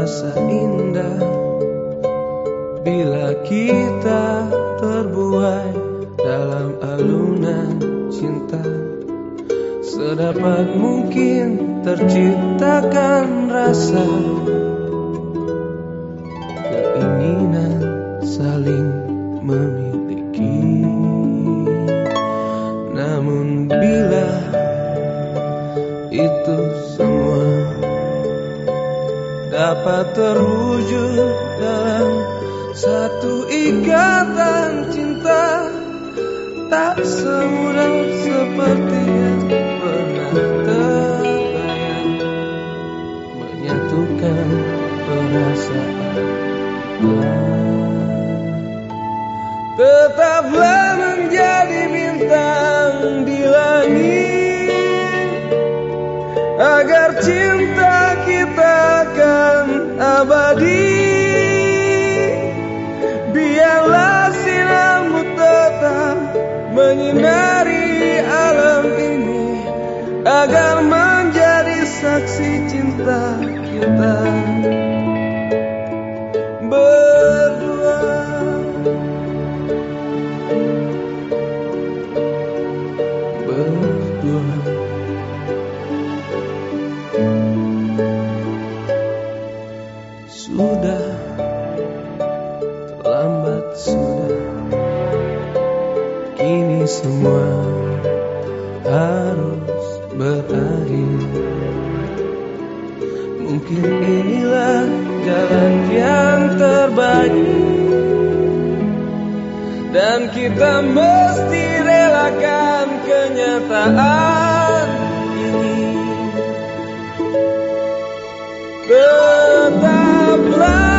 terasa indah bila kita terbuai dalam alunan cinta. Sedapat mungkin terciptakan rasa keinginan saling memiliki. Namun bila itu semua dapat terwujud dalam satu ikatan cinta, tak semudah seperti yang pernah terbayang menyatukan perasaan. Tetaplah menjadi bintang di langit, agar cinta kita akan abadi. Biarlah sinarmu tetap menyinari alam ini, agar menjadi saksi cinta kita berdua. Sudah terlambat, sudah, kini semua harus berakhir. Mungkin inilah jalan yang terbaik, dan kita mesti relakan kenyataan ini. Tetaplah